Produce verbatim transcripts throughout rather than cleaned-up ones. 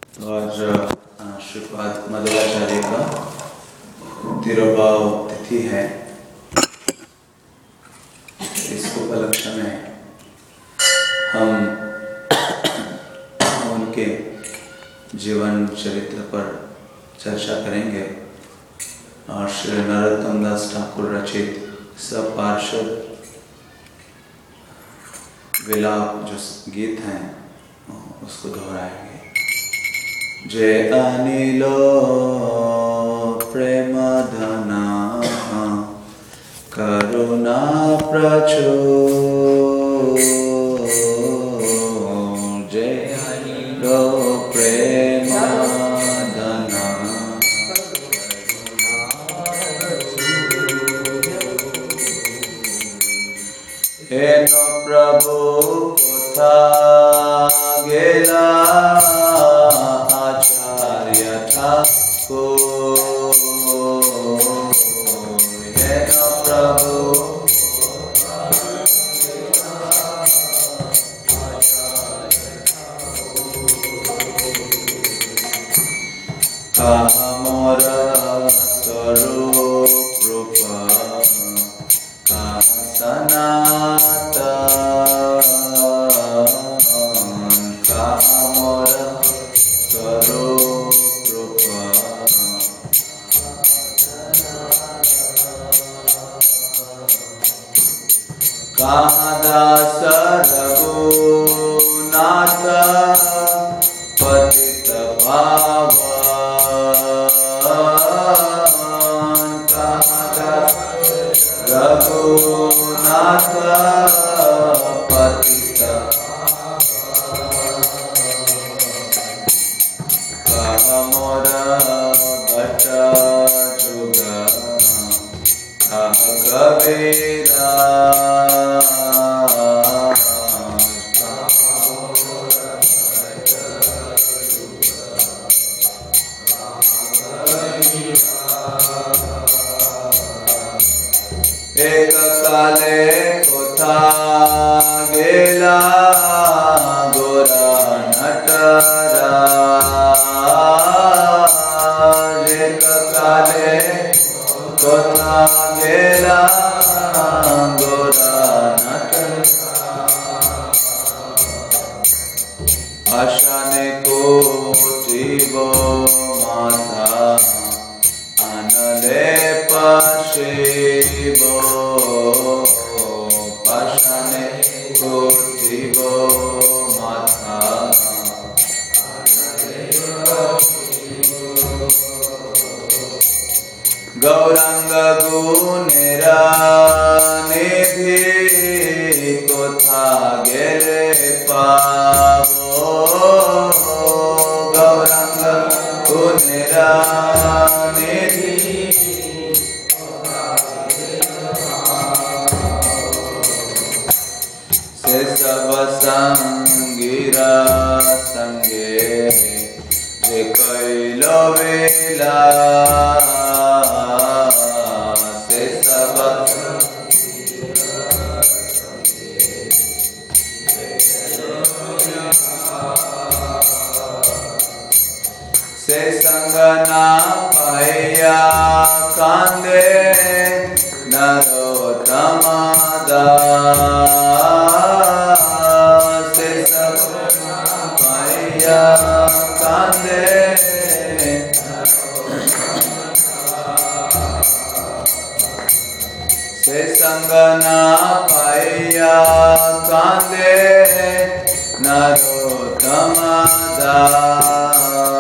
और श्रीपाद मध्वाचार्य का तिरुभाव तिथि है। इस उपलक्ष्य में हम उनके जीवन चरित्र पर चर्चा करेंगे और श्री नरोत्तम दास ठाकुर रचित सपार्षद विलाप जो गीत हैं उसको दोहराएंगे। जय अनिलो प्रेम धना करुणा प्रचुर, जय अनिलो प्रेम धना हेनो प्रभु कोथा गेला आचार्य ठाकुर, हेनो प्रभु कहा मोर स्वरूप रूप कहा सनातन, कहा मोर स्वरूप रूप कहा दास रघुनाथ पतित पावन, कहा दास रघुनाथ पतित कहा मोर भट्ट जुग कहा कबीरा, एक काले कोथा गेला गोरा नटराज, एक काले कोथा गेला गोरा नटराज, आशाने को जीवो माथा आनले पशिबो, पाशाने को जीवो माथा गौरांग गुणेरा निधि कोथा गेले पावो, गौरांग गुणेरा निधि से सब संगीरा संगे जे कैलो वेला, से सब से संग ना पाया कांदे नरोत्तम दास, से सब पाया कांदे से संग ना पाया कांदे नरोत्तम दास।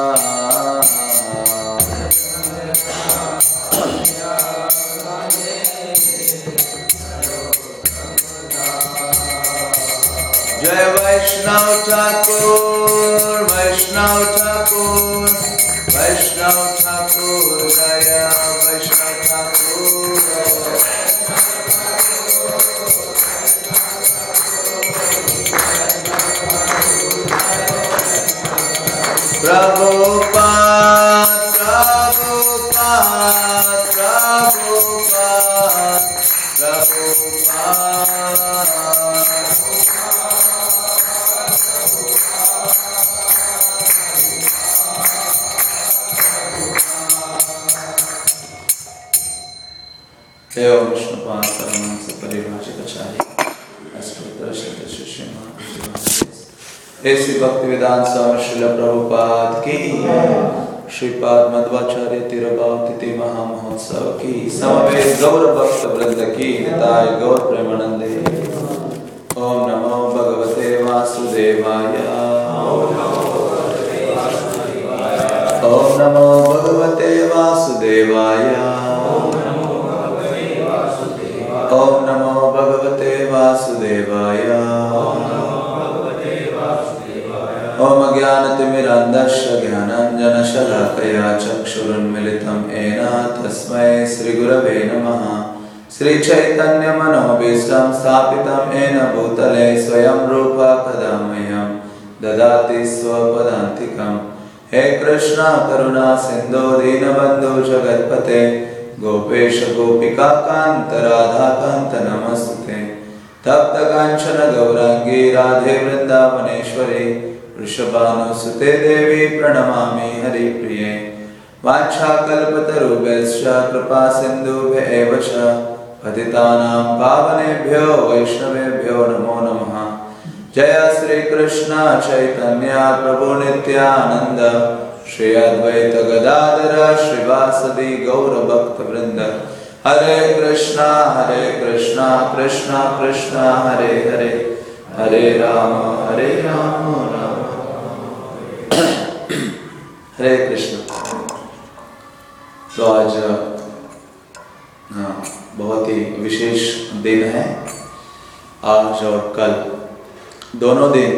जय वैष्णव ठाकुर, वैष्णव ठाकुर, वैष्णव ठाकुर, जय वैष्णव ठाकुर, प्रभुपाद प्रभुपाद प्रभुपाद प्रभुपाद एवं विष्णुपाद परमहंस परिभाषिताचार्य अष्टोत्तर शतशिष्य ऐसी भक्ति वेदांत स्वामी श्रील प्रभुपाद की, श्रीपाद मध्वाचार्य तिरुभाव तिथि महामहोत्सव की, समवेत गौर भक्त वृंद की, निताय गौर प्रेमानंदे। ओम नमो भगवते वासुदेवाय। ओम नमो भगवते वासुदेवाय। ओम नमो भगवते वासुदेवाय। ओम अज्ञानतिमिरान्धस्य ज्ञानाञ्जनशलाकया चक्षुरुन्मिलितं येन तस्मै श्रीगुरवे नमः। श्रीचैतन्यमनोभीष्टं स्थापितं येन भूतले स्वयं रूपा कदा मह्यं ददाति स्वपदान्तिकं। हे कृष्ण करुणा सिन्धो दीनबन्धो जगत्पते गोपेश गोपिका कान्त राधा कान्त नमस्ते। तप्त कांचन गौरांगी राधे वृंदावनेश्वरी वृषभानुसुते देवी प्रणमामि हरिप्रिये। वाञ्छाकल्पतरुभ्यश्च कृपा सिन्धुभ्य एव च पतितानां पावनेभ्यो वैष्णवेभ्यो नमो नमः। जय श्री कृष्ण चैतन्य प्रभु नित्यानंद श्री अद्वैत गदाधर श्रीवासदि गौर भक्त वृंद। हरे कृष्णा हरे कृष्णा कृष्णा कृष्णा हरे हरे, हरे राम हरे राम राम हरे कृष्ण। तो आज बहुत ही विशेष दिन है। आज और कल दोनों दिन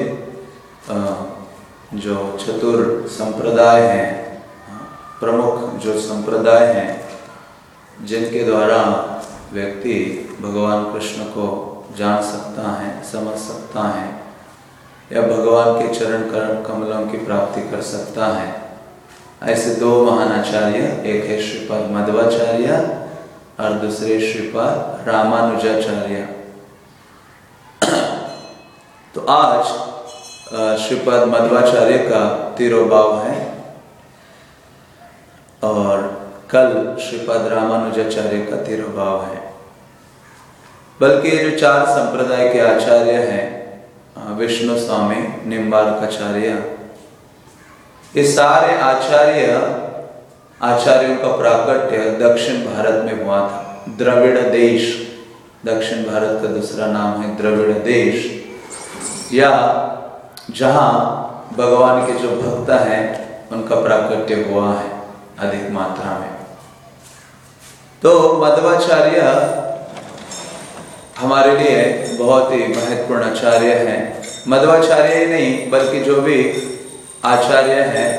जो चतुर संप्रदाय हैं, प्रमुख जो संप्रदाय हैं, जिनके द्वारा व्यक्ति भगवान कृष्ण को जान सकता है, समझ सकता है या भगवान के चरण कमलों की प्राप्ति कर सकता है, ऐसे दो महान आचार्य, एक है श्रीपाद मध्वाचार्य और दूसरे श्रीपाद रामानुजाचार्य। तो आज श्रीपाद मध्वाचार्य का तिरोभाव है और कल श्रीपाद रामानुजाचार्य का तिरोभाव है। बल्कि जो चार संप्रदाय के आचार्य हैं, विष्णु स्वामी, निम्बार्काचार्य, ये सारे आचार्य आचार्यों का प्राकट्य दक्षिण भारत में हुआ था। द्रविड़ देश, दक्षिण भारत का दूसरा नाम है द्रविड़ देश, या जहाँ भगवान के जो भक्त हैं उनका प्राकट्य हुआ है अधिक मात्रा में। तो मध्वाचार्य हमारे लिए बहुत ही महत्वपूर्ण आचार्य हैं। मध्वाचार्य ही नहीं बल्कि जो भी आचार्य हैं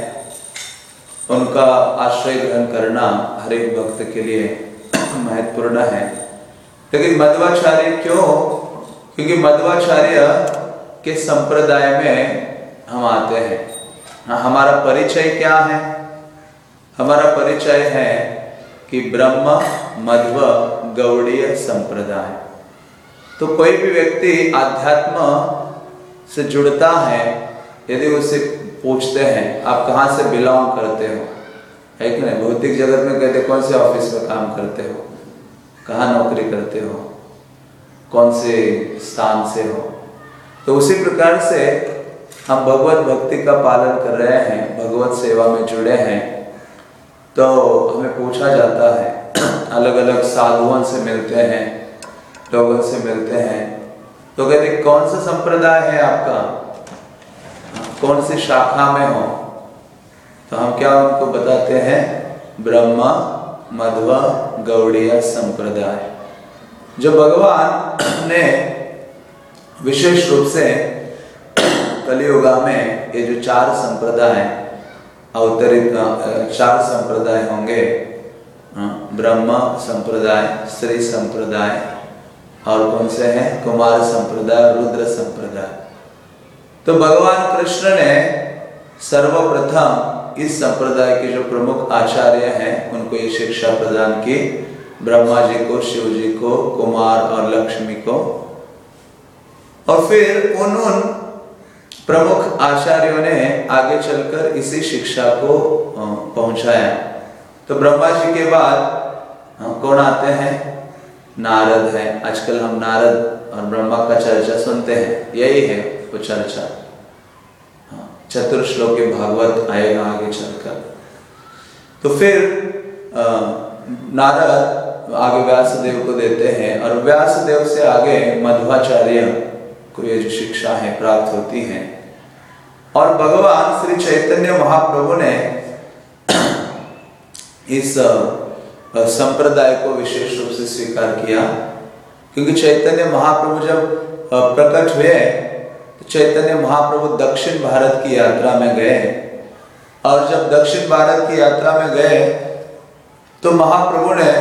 उनका आश्रय ग्रहण करना हर एक भक्त के लिए महत्वपूर्ण है। लेकिन मध्वाचार्य क्यों? क्योंकि मध्वाचार्य के संप्रदाय में हम आते हैं। हमारा परिचय क्या है? हमारा परिचय है कि ब्रह्म मध्व गौड़ीय संप्रदाय। तो कोई भी व्यक्ति अध्यात्म से जुड़ता है, यदि उससे पूछते हैं आप कहाँ से बिलोंग करते हो, है कि नहीं? भौतिक जगत में कहते कौन से ऑफिस में काम करते हो, कहाँ नौकरी करते हो, कौन से स्थान से हो। तो उसी प्रकार से हम भगवत भक्ति का पालन कर रहे हैं, भगवत सेवा में जुड़े हैं, तो हमें पूछा जाता है, अलग अलग साधुओं से मिलते हैं, लोगों से मिलते हैं, तो कहते कौन सा संप्रदाय है आपका, कौन सी शाखा में हो? तो हम क्या उनको बताते हैं? ब्रह्मा मध्व गौड़ीय संप्रदाय। जो भगवान ने विशेष रूप से कलियुगा में ये जो चार संप्रदाय अवतरित, चार संप्रदाय होंगे, ब्रह्मा संप्रदाय, स्त्री संप्रदाय और कौन से हैं? कुमार संप्रदाय, रुद्र संप्रदाय। तो भगवान कृष्ण ने सर्वप्रथम इस संप्रदाय के जो प्रमुख आचार्य हैं उनको ये शिक्षा प्रदान की, ब्रह्मा जी को, शिव जी को, कुमार और लक्ष्मी को। और फिर उन उन प्रमुख आचार्यों ने आगे चलकर इसी शिक्षा को पहुंचाया। तो ब्रह्मा जी के बाद कौन आते हैं? नारद है। आजकल हम नारद और ब्रह्मा का चर्चा सुनते हैं, यही है वो चर्चा। चतुर्श्लोकी भागवत आएगा आगे चलकर। तो फिर आ, नारद आगे व्यासदेव को देते हैं और व्यासदेव से आगे मध्वाचार्य को ये जो शिक्षा है प्राप्त होती है। और भगवान श्री चैतन्य महाप्रभु ने इस संप्रदाय को विशेष रूप से स्वीकार किया, क्योंकि चैतन्य महाप्रभु जब प्रकट हुए तो चैतन्य महाप्रभु दक्षिण भारत की यात्रा में गए। और जब दक्षिण भारत की यात्रा में गए तो महाप्रभु ने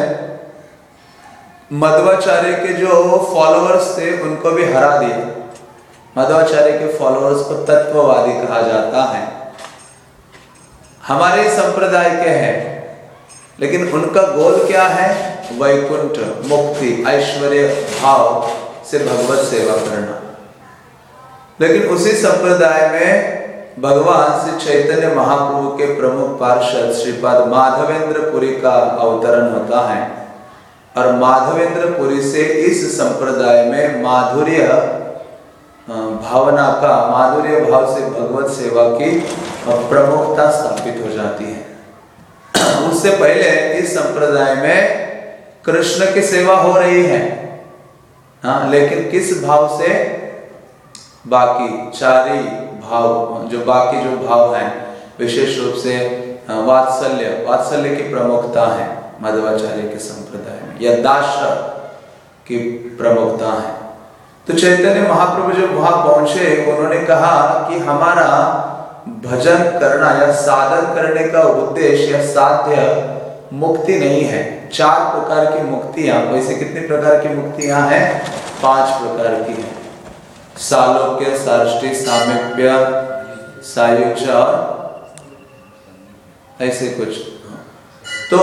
मध्वाचार्य के जो फॉलोअर्स थे उनको भी हरा दिया। मध्वाचार्य के फॉलोअर्स को तत्ववादी कहा जाता है, हमारे संप्रदाय के हैं, लेकिन उनका गोल क्या है? वैकुंठ, मुक्ति, ऐश्वर्य भाव से भगवत सेवा करना। लेकिन उसी संप्रदाय में भगवान श्री चैतन्य महाप्रभु के प्रमुख पार्षद श्रीपाद माधवेंद्र पुरी का अवतरण होता है। और माधवेंद्र पुरी से इस संप्रदाय में माधुर्य भावना का, माधुर्य भाव से भगवत सेवा की प्रमुखता स्थापित हो जाती है। उससे पहले इस संप्रदाय में कृष्ण की सेवा हो रही है, हाँ, लेकिन किस भाव से? बाकी चारी भाव, जो बाकी जो भाव हैं, विशेष रूप से वात्सल्य, वात्सल्य की प्रमुखता है मध्वाचार्य के संप्रदाय में, या दास की प्रमुखता है। तो चैतन्य महाप्रभु जब वहां पहुंचे, उन्होंने कहा कि हमारा भजन करना या साधन करने का उद्देश्य या साध्य मुक्ति नहीं है। चार प्रकार की मुक्तियां, वैसे कितने प्रकार की मुक्तियां हैं? पांच प्रकार की हैं। सालोक्य, साष्टी, सामीप्य, सायुज्य और ऐसे कुछ। तो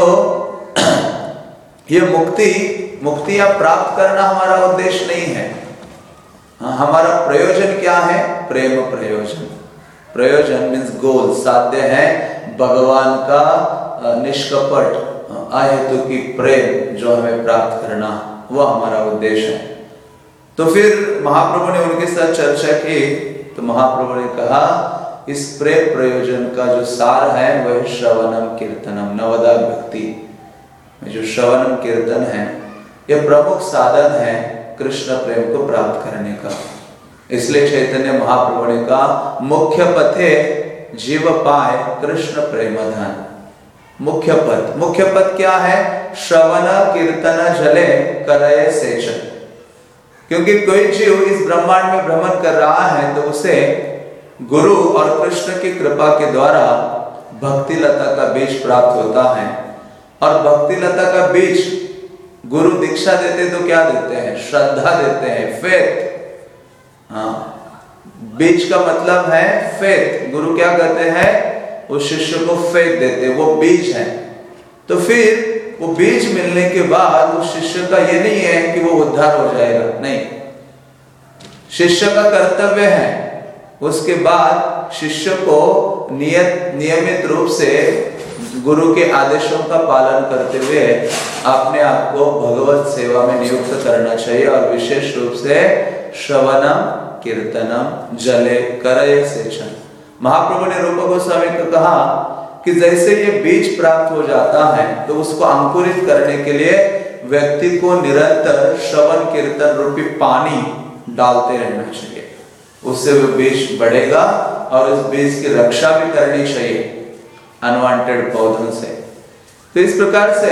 ये मुक्ति मुक्तियां प्राप्त करना हमारा उद्देश्य नहीं है। हमारा प्रयोजन क्या है? प्रेम प्रयोजन। प्रयोजन मीन्स गोल, साध्य है भगवान का निष्कपट अहेतु की प्रेम जो हमें प्राप्त करना, वो हमारा उद्देश्य है। तो फिर महाप्रभु ने उनके साथ चर्चा की, तो महाप्रभु ने कहा इस प्रेम प्रयोजन का जो सार है वह श्रवणम कीर्तनम, नवदा भक्ति में जो श्रवणम कीर्तन है, यह प्रमुख साधन है कृष्ण प्रेम को प्राप्त करने का। इसलिए चैतन्य महाप्रभु ने कहा मुख्य पथे जीव पाए कृष्ण प्रेम धन। मुख्य पथ, मुख्य पथ क्या है? श्रवण कीर्तन जले करय सेचन। क्योंकि कोई जीव इस ब्रह्मांड में भ्रमण कर रहा है तो उसे गुरु और कृष्ण की कृपा के द्वारा भक्ति लता का बीज प्राप्त होता है। और भक्ति लता का बीज गुरु दीक्षा देते तो क्या देते हैं? श्रद्धा देते हैं, फेथ। हाँ, बीज का मतलब है फेथ। गुरु क्या कहते हैं? वो शिष्य को फेथ देते, वो बीज है। तो फिर वो बीज मिलने के बाद उस शिष्य का ये नहीं है कि वो उद्धार हो जाएगा, नहीं। शिष्य का कर्तव्य है उसके बाद शिष्य को नियत नियमित रूप से गुरु के आदेशों का पालन करते हुए अपने आप को भगवत सेवा में नियुक्त करना चाहिए। और विशेष रूप से श्रवणम कीर्तनम जले करय सेचन। महाप्रभु ने रूप गोस्वामी को कहा कि जैसे ये बीज प्राप्त हो जाता है तो उसको अंकुरित करने के लिए व्यक्ति को निरंतर श्रवण कीर्तन रूपी पानी डालते रहना चाहिए। उससे वो बीज बढ़ेगा और इस बीज की रक्षा भी करनी चाहिए अनवांटेड पौधों से। तो इस प्रकार से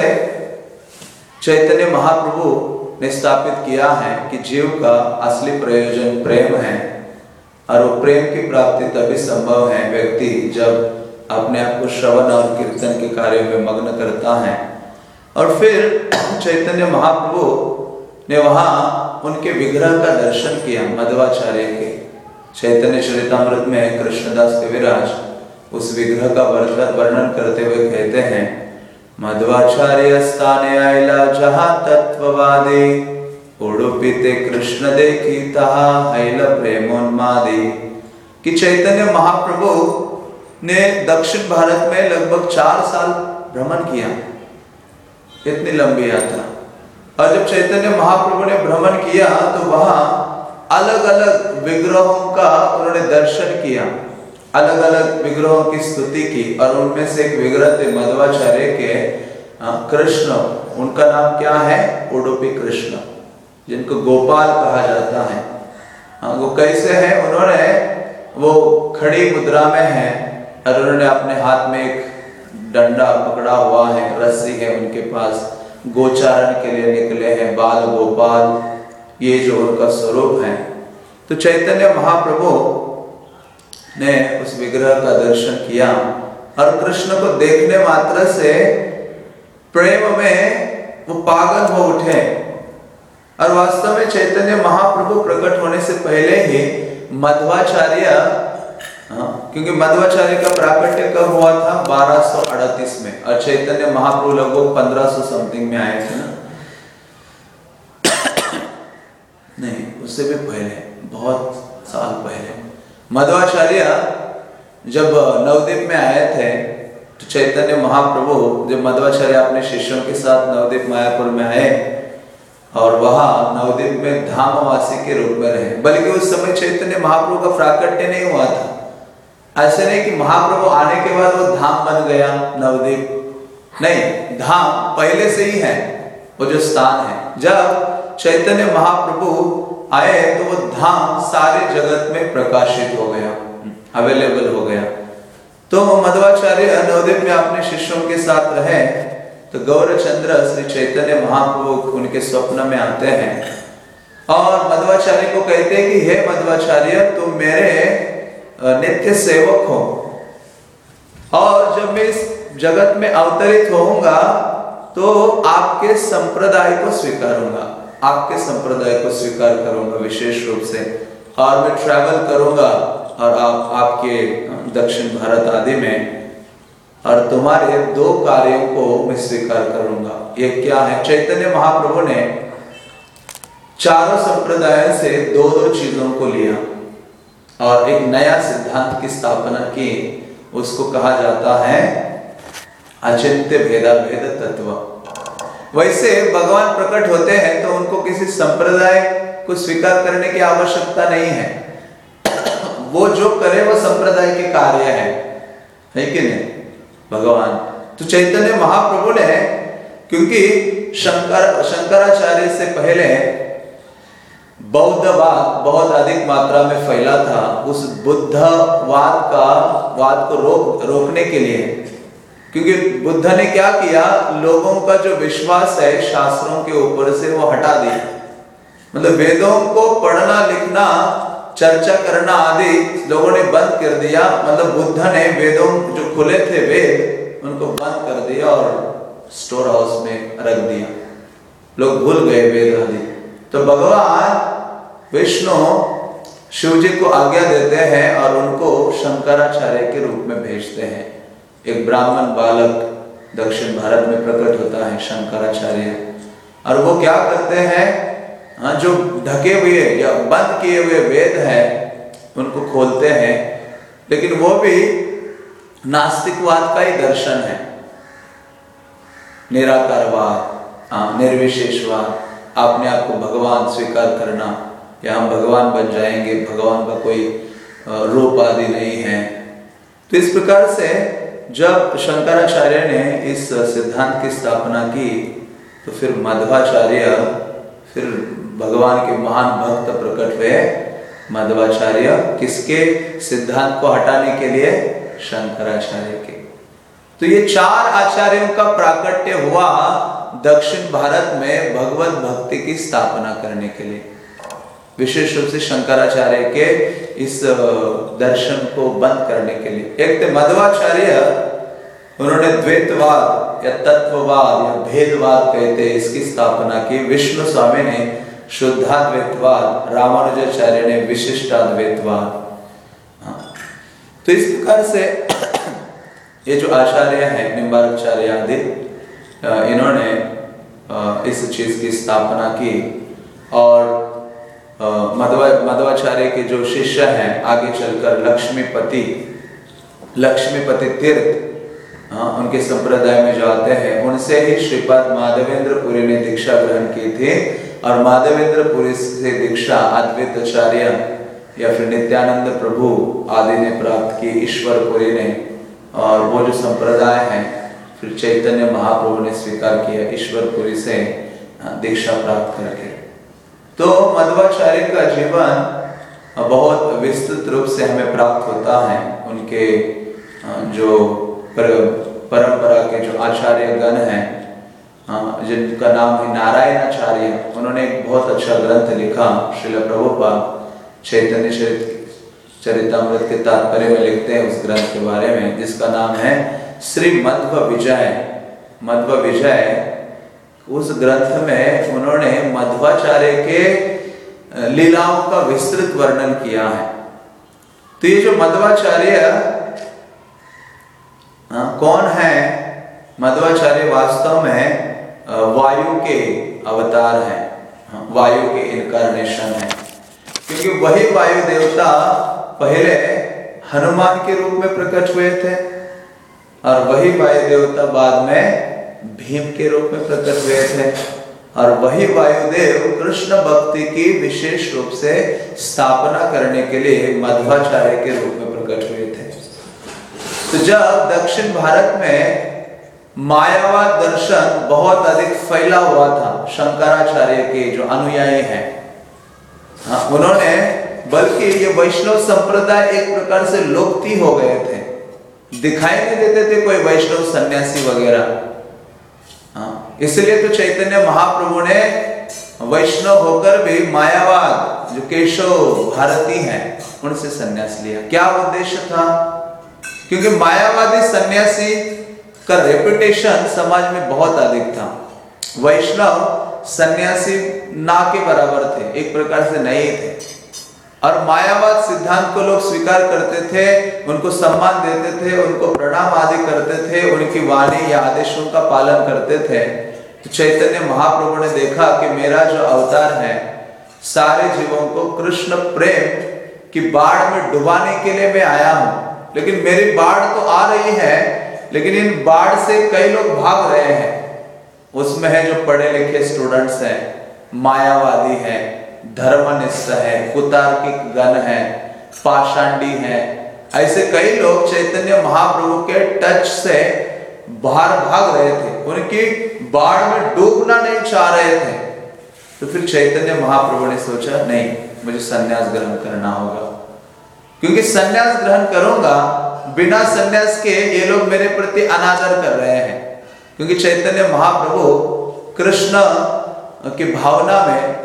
चैतन्य महाप्रभु ने स्थापित किया है कि जीव का असली प्रयोजन प्रेम है। और वो प्रेम की प्राप्ति तभी संभव है व्यक्ति जब अपने आप को श्रवण और कीर्तन के कार्य में मग्न करता है। और फिर चैतन्य महाप्रभु ने वहां उनके विग्रह का दर्शन किया, मध्वाचार्य के। चैतन्य चरितामृत में कृष्णदास कविराज उस विग्रह का वर्णन करते हुए कहते हैं, मध्वाचार्य स्थाने आयला जहाँ तत्ववादी, उडुपिते कृष्ण देखी तहा हैल प्रेमोन्मादी। कि चैतन्य महाप्रभु ने दक्षिण भारत में लगभग चार साल भ्रमण किया। इतनी लंबी यात्रा, और जब चैतन्य महाप्रभु ने भ्रमण किया तो वहां अलग अलग विग्रहों का उन्होंने दर्शन किया, अलग अलग विग्रहों की स्तुति की। और उनमें से एक विग्रह थे मध्वाचार्य के कृष्ण, उनका नाम क्या है? उडुपी कृष्ण, जिनको गोपाल कहा जाता है। वो कैसे है? उन्होंने वो खड़ी मुद्रा में है और उन्होंने अपने हाथ में एक डंडा पकड़ा हुआ है, रस्सी है उनके पास, गोचारण के लिए निकले हैं, बाल गोपाल, ये जो उनका स्वरूप है। तो चैतन्य महाप्रभु ने उस विग्रह का दर्शन किया और कृष्ण को देखने मात्र से प्रेम में वो पागल हो उठे। और वास्तव में चैतन्य महाप्रभु प्रकट होने से पहले ही मध्वाचार्य, हाँ, क्योंकि मध्वाचार्य का प्राकट्य कब हुआ था? बारह सौ अड़तीस में, और चैतन्य महाप्रभु लगभग पंद्रह सौ समथिंग में आए थे ना, नहीं उससे भी पहले, बहुत साल पहले। मध्वाचार्य जब नवद्वीप में आए थे तो चैतन्य महाप्रभु, जब मध्वाचार्य अपने शिष्यों के साथ नवद्वीप मायापुर में आए और वहां नवद्वीप में धामवासी के रूप में रहे, बल्कि उस समय चैतन्य महाप्रभु का प्राकट्य नहीं हुआ था। ऐसे नहीं कि महाप्रभु आने के बाद वो धाम बन गया नवद्वीप, नहीं, धाम पहले से ही है, वो जो स्थान है। जब चैतन्य महाप्रभु आए तो वो धाम सारे जगत में प्रकाशित हो गया, अवेलेबल हो गया। तो मध्वाचार्य नवद्वीप में अपने शिष्यों के साथ रहे तो गौरचंद्र श्री चैतन्य महाप्रभु उनके स्वप्न में आते हैं और मध्वाचार्य को कहते हैं कि हे मध्वाचार्य, तुम मेरे नित्य सेवक हो और जब मैं इस जगत में अवतरित होऊंगा तो आपके संप्रदाय को स्वीकारूंगा, आपके संप्रदाय को स्वीकार करूंगा विशेष रूप से, और मैं ट्रैवल करूंगा और आप आपके दक्षिण भारत आदि में, और तुम्हारे दो कार्यों को मैं स्वीकार करूंगा। ये क्या है? चैतन्य महाप्रभु ने चारों संप्रदायों से दो दो चीजों को लिया और एक नया सिद्धांत की स्थापना की, उसको कहा जाता है अचिंत्य भेदा भेद तत्व। वैसे भगवान प्रकट होते हैं तो उनको किसी संप्रदाय को स्वीकार करने की आवश्यकता नहीं है, वो जो करे वो संप्रदाय के कार्य है, है कि नहीं भगवान। तो चैतन्य महाप्रभु ने, क्योंकि शंकर शंकराचार्य से पहले बौद्धवाद बहुत अधिक मात्रा में फैला था, उस बुद्धवाद का वाद को रोक रोकने के लिए, क्योंकि बुद्ध ने क्या किया, लोगों का जो विश्वास है शास्त्रों के ऊपर से वो हटा दिया, मतलब वेदों को पढ़ना लिखना चर्चा करना आदि लोगों ने बंद कर दिया। मतलब बुद्ध ने वेदों जो खुले थे वेद उनको बंद कर दिया और स्टोर हाउस में रख दिया, लोग भूल गए वेद आदि। तो भगवान विष्णु शिव जी को आज्ञा देते हैं और उनको शंकराचार्य के रूप में भेजते हैं। एक ब्राह्मण बालक दक्षिण भारत में प्रकट होता है शंकराचार्य, और वो क्या करते हैं, हाँ, जो ढके हुए या बंद किए हुए वेद हैं उनको खोलते हैं, लेकिन वो भी नास्तिकवाद का ही दर्शन है, निराकारवाद, निर्विशेषवाद, अपने आप को भगवान स्वीकार करना, या हम भगवान बन जाएंगे, भगवान का कोई रूप आदि नहीं है। तो इस प्रकार से जब शंकराचार्य ने इस सिद्धांत की स्थापना की तो फिर मध्वाचार्य, फिर भगवान के महान भक्त प्रकट हुए मध्वाचार्य, किसके सिद्धांत को हटाने के लिए, शंकराचार्य के। तो ये चार आचार्यों का प्राकट्य हुआ दक्षिण भारत में भगवत भक्ति की स्थापना करने के लिए, विशेष रूप से शंकराचार्य के इस दर्शन को बंद करने के लिए। एक थे मध्वाचार्य, उन्होंने द्वैतवाद या तत्ववाद या भेदवाद कहते हैं इसकी स्थापना की। विष्णु स्वामी ने शुद्धाद्वैतवाद, रामानुजाचार्य ने विशिष्टाद्वैतवाद। तो इस प्रकार से ये जो आचार्य हैं निम्बार्काचार्य आदि, इन्होंने इस चीज की स्थापना की। और मध्वा मध्वाचार्य के जो शिष्य हैं आगे चलकर लक्ष्मीपति लक्ष्मीपति तीर्थ, उनके संप्रदाय में जाते हैं, उनसे ही श्रीपाद माधवेंद्र पुरी ने दीक्षा ग्रहण की थी। और माधवेंद्र पुरी से दीक्षा अद्वैत आचार्य या फिर नित्यानंद प्रभु आदि ने प्राप्त की, ईश्वर पुरी ने। और वो जो संप्रदाय है फिर चैतन्य महाप्रभु ने स्वीकार किया ईश्वर पुरी से दीक्षा प्राप्त करके। तो मध्वाचार्य का जीवन बहुत विस्तृत रूप से हमें प्राप्त होता है। उनके जो पर, परंपरा के जो आचार्य गण हैं, जिनका नाम है नारायण आचार्य, उन्होंने एक बहुत अच्छा ग्रंथ लिखा। श्रील प्रभुपाद चैतन्य चरितामृत के तात्पर्य में लिखते हैं उस ग्रंथ के बारे में, जिसका नाम है श्री मध्व विजय। मध्व विजय, उस ग्रंथ में उन्होंने मध्वाचार्य के लीलाओं का विस्तृत वर्णन किया है। तो ये जो मध्वाचार्य कौन है? मध्वाचार्य वास्तव में वायु के अवतार हैं, वायु के इनकारनेशन है। क्योंकि वही वायु देवता पहले हनुमान के रूप में प्रकट हुए थे और वही वायु देवता बाद में भीम के रूप में प्रकट हुए थे। और वही वायुदेव कृष्ण भक्ति की विशेष रूप से स्थापना करने के लिए मध्वाचार्य के रूप में प्रकट हुए थे। तो जब दक्षिण भारत में मायावाद दर्शन बहुत अधिक फैला हुआ था, शंकराचार्य के जो अनुयायी हैं, हाँ, उन्होंने, बल्कि ये वैष्णव संप्रदाय एक प्रकार से लुप्त हो गए थे, दिखाई नहीं देते थे कोई वैष्णव सन्यासी वगैरह। हाँ, इसलिए तो चैतन्य महाप्रभु ने वैष्णव होकर भी मायावाद जो केशव भारती हैं उनसे सन्यास लिया। क्या उद्देश्य था? क्योंकि मायावादी सन्यासी का रेपुटेशन समाज में बहुत अधिक था। वैष्णव सन्यासी ना के बराबर थे, एक प्रकार से नहीं थे। और मायावाद सिद्धांत को लोग स्वीकार करते थे, उनको सम्मान देते थे, उनको प्रणाम आदि करते थे, उनकी वाणी या आदेशों का पालन करते थे। तो चैतन्य महाप्रभु ने देखा कि मेरा जो अवतार है सारे जीवों को कृष्ण प्रेम की बाढ़ में डुबाने के लिए मैं आया हूं। लेकिन मेरी बाढ़ तो आ रही है, लेकिन इन बाढ़ से कई लोग भाग रहे हैं। उसमें है जो पढ़े लिखे स्टूडेंट्स हैं, मायावादी हैं, धर्मनिष्ठ है, कुतार्किक गण है, पाषांडी हैं, ऐसे कई लोग चैतन्य महाप्रभु के टच से बाहर भाग रहे थे, उनकी बाढ़ में डूबना नहीं चाह रहे थे। तो फिर चैतन्य महाप्रभु ने सोचा नहीं, मुझे संन्यास ग्रहण करना होगा, क्योंकि संन्यास ग्रहण करूंगा, बिना संन्यास के ये लोग मेरे प्रति अनादर कर रहे हैं। क्योंकि चैतन्य महाप्रभु कृष्ण की भावना में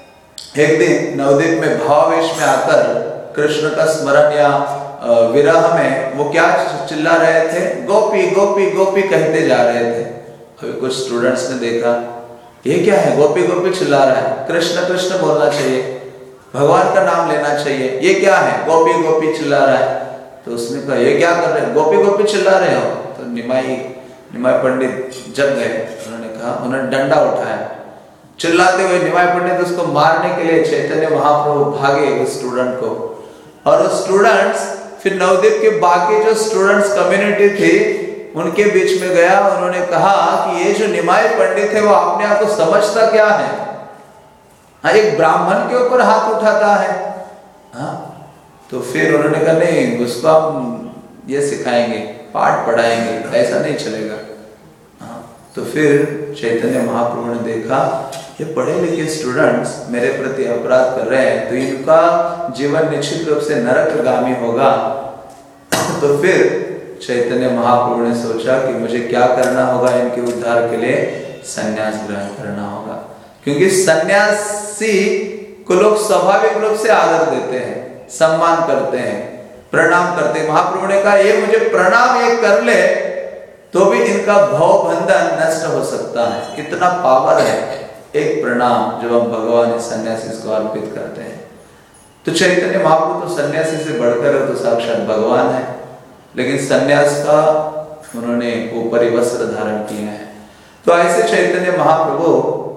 एक दिन नवद्वीप में भावावेश में आकर कृष्ण का स्मरण या विरह में वो क्या चिल्ला रहे थे? गोपी गोपी गोपी कहते जा रहे थे। अभी कुछ स्टूडेंट्स ने देखा, ये क्या है, गोपी गोपी चिल्ला रहा है, कृष्ण कृष्ण बोलना चाहिए, भगवान का नाम लेना चाहिए, ये क्या है, गोपी गोपी चिल्ला रहा है। तो उसने कहा ये क्या कर रहे हैं, गोपी गोपी चिल्ला रहे हो? तो निमाई निमाई पंडित जग गए। उन्होंने कहा, उन्होंने डंडा उठाया, चिल्लाते हुए निमाई पंडित उसको मारने के लिए चैतन्य महाप्रभु भागे उस स्टूडेंट को। और वो स्टूडेंट्स फिर नवद्वीप के बाकी जो स्टूडेंट्स कम्युनिटी थी उनके बीच में गया। उन्होंने कहा कि ये जो निमाई पंडित है वो अपने आप को समझता क्या है, हाँ, एक ब्राह्मण के ऊपर हाथ उठाता है। हाँ, तो फिर उन्होंने कहा नहीं, उसको हम ये सिखाएंगे, पाठ पढ़ाएंगे, ऐसा नहीं चलेगा। हाँ, तो फिर चैतन्य महाप्रभु ने देखा ये पढ़े लिखे स्टूडेंट्स मेरे प्रति अपराध कर रहे हैं, तो इनका जीवन निश्चित रूप से नरकगामी होगा। तो फिर चैतन्य महाप्रभु ने सोचा कि मुझे क्या करना होगा इनके उद्धार के लिए, संन्यास ग्रहण करना होगा। क्योंकि सन्यासी को लोग स्वाभाविक रूप से आदर देते हैं, सम्मान करते हैं, प्रणाम करते हैं। महाप्रभु ने कहा ये मुझे प्रणाम ये कर ले तो भी इनका भव बंधन नष्ट हो सकता है, इतना पावर है एक प्रणाम जब हम भगवान सन्यासी को अर्पित करते हैं। तो चैतन्य महाप्रभु तो सन्यासी से बढ़कर तो साक्षात भगवान है, लेकिन सन्यास का उन्होंने ऊपरी वस्त्र धारण किए हैं। तो ऐसे चैतन्य महाप्रभु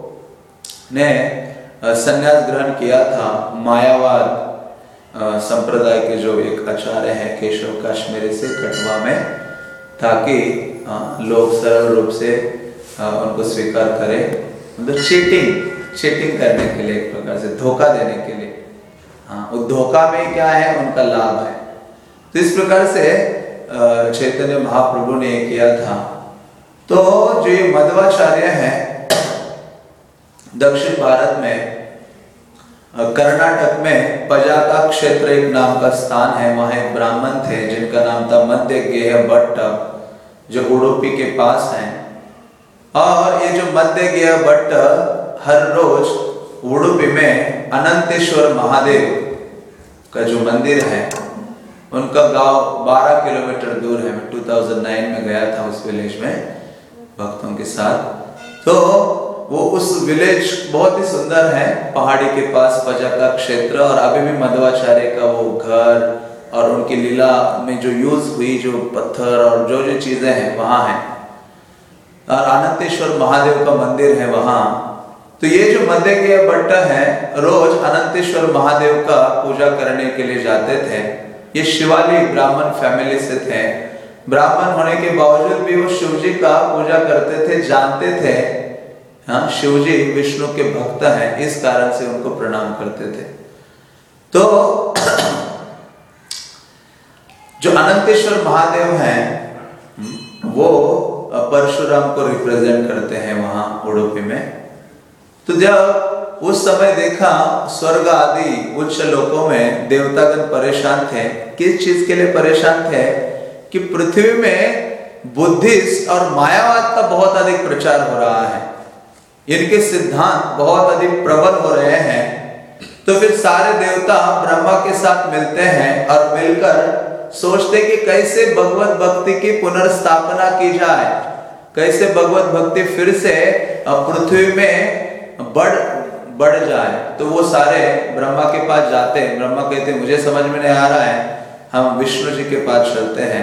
ने सन्यास ग्रहण किया था मायावाद संप्रदाय के जो एक आचार्य हैं केशव कश्मीरी से कटवा में, ताकि लोग सरल रूप से उनको स्वीकार करें, मतलब चीटिंग चीटिंग करने के लिए, एक प्रकार से धोखा देने के लिए। हाँ, उस धोखा में क्या है, उनका लाभ है। तो इस प्रकार से चैतन्य महाप्रभु ने किया था। तो जो ये मध्वाचार्य हैं, दक्षिण भारत में कर्नाटक में पजाका क्षेत्र एक नाम का स्थान है, वहां एक ब्राह्मण थे जिनका नाम था मध्य गेह भट्ट, जो उडुपी के पास हैं। और ये जो मध्य गेह भट्ट हर रोज उडुपी में अनंतेश्वर महादेव का जो मंदिर है, उनका गांव बारह किलोमीटर दूर है। मैं दो हज़ार नौ में गया था उस विलेज में भक्तों के साथ। तो वो उस विलेज बहुत ही सुंदर है, पहाड़ी के पास पजाका क्षेत्र, और अभी भी मध्वाचार्य का वो घर और उनकी लीला में जो यूज हुई जो पत्थर और जो जो चीजें हैं वहां है। और अनंतेश्वर महादेव का मंदिर है वहां। तो ये जो मध्य के भट्ट है, रोज अनंतेश्वर महादेव का पूजा करने के लिए जाते थे। ये शिवाली ब्राह्मण फैमिली से थे। ब्राह्मण होने के बावजूद भी वो शिव जी का पूजा करते थे, जानते थे हाँ शिव जी विष्णु के भक्त हैं, इस कारण से उनको प्रणाम करते थे। तो जो अनंतेश्वर महादेव हैं वो परशुराम को रिप्रेजेंट करते हैं वहां उडुपी में। तो जब उस समय देखा स्वर्ग आदि उच्च लोकों में देवतागण परेशान थे। किस चीज के लिए परेशान थे कि पृथ्वी में बुद्धिस्ट और मायावाद का बहुत अधिक प्रचार हो रहा है, इनके सिद्धांत बहुत अधिक प्रबल हो रहे हैं। तो फिर सारे देवता ब्रह्मा के साथ मिलते हैं और मिलकर सोचते कि कैसे भगवत भक्ति की पुनर्स्थापना की जाए, कैसे भगवत भक्ति फिर से पृथ्वी में बढ़ बढ़ जाए। तो वो सारे ब्रह्मा के पास जाते हैं। ब्रह्मा कहते हैं मुझे समझ में नहीं आ रहा है, हम विष्णु जी के पास चलते हैं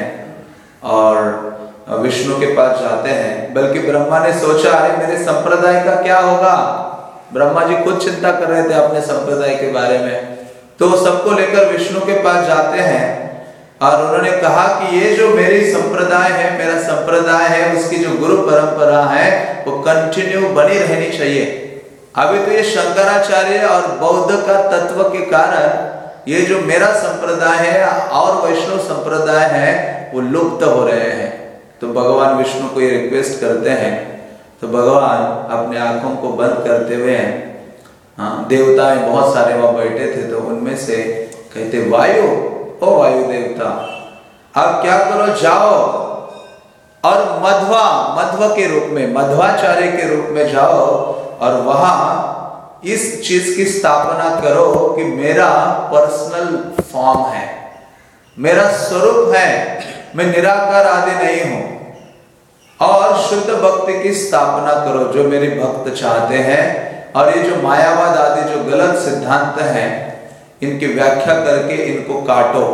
और विष्णु के पास जाते हैं। बल्कि ब्रह्मा ने सोचा अरे मेरे संप्रदाय का क्या होगा, ब्रह्मा जी खुद चिंता कर रहे थे अपने संप्रदाय के बारे में। तो सबको लेकर विष्णु के पास जाते हैं और उन्होंने कहा कि ये जो मेरी संप्रदाय है, मेरा संप्रदाय है, उसकी जो गुरु परंपरा है वो कंटिन्यू बनी रहनी चाहिए। अभी तो ये शंकराचार्य और बौद्ध का तत्व के कारण ये जो मेरा संप्रदाय है और वैष्णव संप्रदाय है वो लुप्त हो रहे हैं। तो भगवान विष्णु को ये रिक्वेस्ट करते हैं। तो भगवान अपने आंखों को बंद करते हुए हाँ देवताएं बहुत सारे वहां बैठे थे, तो उनमें से कहते वायु, ओ वायु देवता अब क्या करो, जाओ और मध्वा मध्व के रूप में मध्वाचार्य के रूप में जाओ और वहां इस चीज की स्थापना करो कि मेरा पर्सनल फॉर्म है, मेरा स्वरूप है, मैं निराकार आदि नहीं हूं। और शुद्ध भक्ति की स्थापना करो जो मेरे भक्त चाहते हैं। और ये जो मायावाद आदि जो गलत सिद्धांत हैं इनकी व्याख्या करके इनको काटो।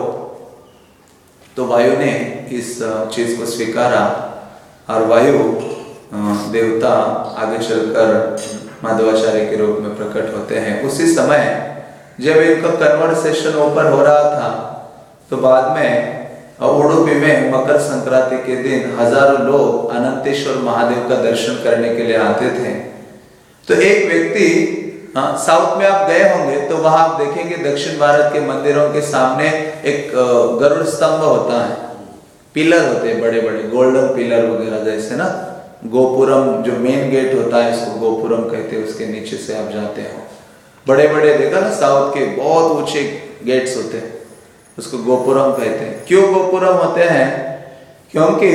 तो वायु ने इस चीज को स्वीकारा और वायु देवता आगे चलकर माधवाचार्य के रूप में प्रकट होते हैं। उसी समय जब इनका कन्वर्सेशन ओपन हो रहा था तो बाद में उडुपी में मकर संक्रांति के दिन हजारों लोग अनंतेश्वर महादेव का दर्शन करने के लिए आते थे। तो एक व्यक्ति हाँ, साउथ में आप गए होंगे तो वहां आप देखेंगे दक्षिण भारत के मंदिरों के सामने एक गरुड़ स्तंभ होता है, पिलर होते हैं बड़े बड़े गोल्डन पिलर वगैरह, जैसे ना गोपुरम जो मेन गेट होता है इसको गोपुरम कहते हैं, उसके नीचे से आप जाते हो बड़े बड़े देखा ना साउथ के बहुत ऊंचे गेट्स होते हैं, उसको गोपुरम कहते हैं। क्यों गोपुरम होते हैं? क्योंकि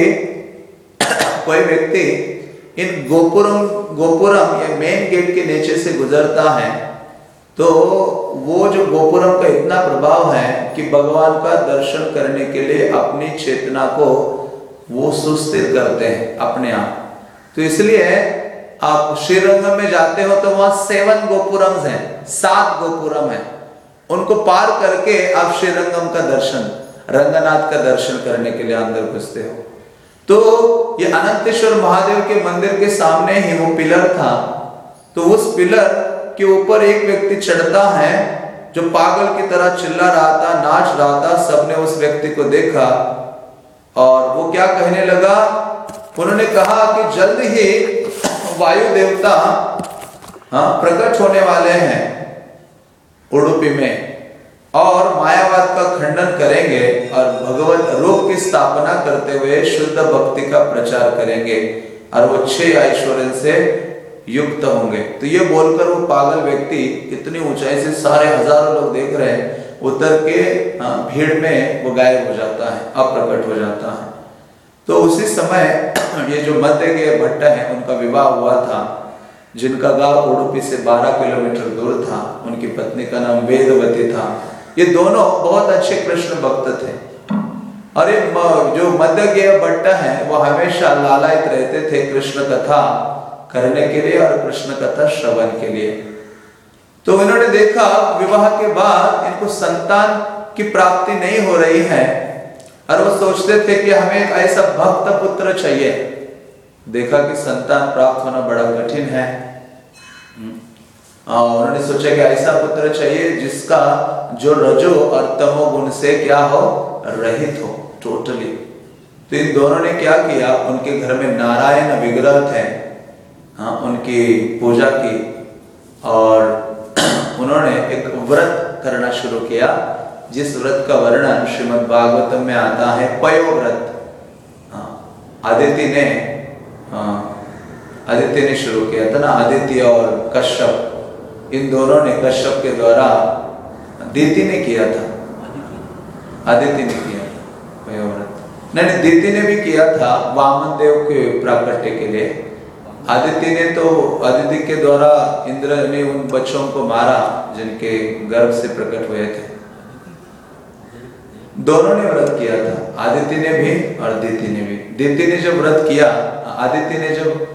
कोई व्यक्ति इन गोपुरम गोपुरम या मेन गेट के नीचे से गुजरता है तो वो जो गोपुरम का इतना प्रभाव है कि भगवान का दर्शन करने के लिए अपनी चेतना को वो सुस्थिर करते हैं अपने आप। तो इसलिए आप श्रीरंगम में जाते हो तो वहां सेवन गोपुरम्स हैं, सात गोपुरम है, उनको पार करके आप श्रीरंगम का दर्शन, रंगनाथ का दर्शन करने के लिए अंदर घुसते हो। तो ये अनंतेश्वर महादेव के मंदिर के सामने ही वो पिलर था। तो उस पिलर के ऊपर एक व्यक्ति चढ़ता है जो पागल की तरह चिल्ला रहा था, नाच रहा था। सबने उस व्यक्ति को देखा और वो क्या कहने लगा उन्होंने कहा कि जल्द ही वायु देवता हाँ प्रकट होने वाले हैं उडुपी में और मायावाद का खंडन करेंगे और भगवत रूप की स्थापना करते हुए शुद्ध भक्ति का प्रचार करेंगे और वो छह ऐश्वर्य से युक्त होंगे। तो ये बोलकर वो पागल व्यक्ति इतनी ऊंचाई से सारे हजारों लोग देख रहे हैं, उतर के भीड़ में वो गायब हो जाता है, अप्रकट हो जाता है। तो उसी समय ये जो मध्य के भट्ट है उनका विवाह हुआ था, जिनका गांव उडुपी से बारह किलोमीटर दूर था। उनकी पत्नी का नाम वेदवती था। ये दोनों बहुत अच्छे कृष्ण भक्त थे और ये जो मध्यगेय भट्ट है वो हमेशा लालायित रहते थे कृष्ण कथा करने के लिए और कृष्ण कथा श्रवण के लिए। तो इन्होंने देखा विवाह के बाद इनको संतान की प्राप्ति नहीं हो रही है और वो सोचते थे कि हमें एक ऐसा भक्त पुत्र चाहिए। देखा कि संतान प्राप्त होना बड़ा कठिन है और उन्होंने सोचा कि ऐसा पुत्र चाहिए जिसका जो रजो और तमो गुण से क्या हो, रहित हो टोटली। तो इन दोनों ने क्या किया, उनके घर में नारायण विग्रह थे, हाँ उनकी पूजा की और उन्होंने एक व्रत करना शुरू किया, जिस व्रत का वर्णन श्रीमद् भागवतम में आता है, पयो व्रत। आदित्य ने आदित्य ने शुरू किया था ना, आदित्य और कश्यप, इन दोनों ने कश्यप के द्वारा दीति ने किया था, आदित्य ने किया था पयो व्रत। नहीं दीति ने भी किया था वामन देव के प्राकट्य के लिए। आदित्य ने तो आदित्य के द्वारा इंद्र ने उन बच्चों को मारा जिनके गर्भ से प्रकट हुए थे। दोनों ने व्रत किया था, आदित्य ने भी और दीति ने भी। दीति ने जब व्रत किया, आदित्य ने जब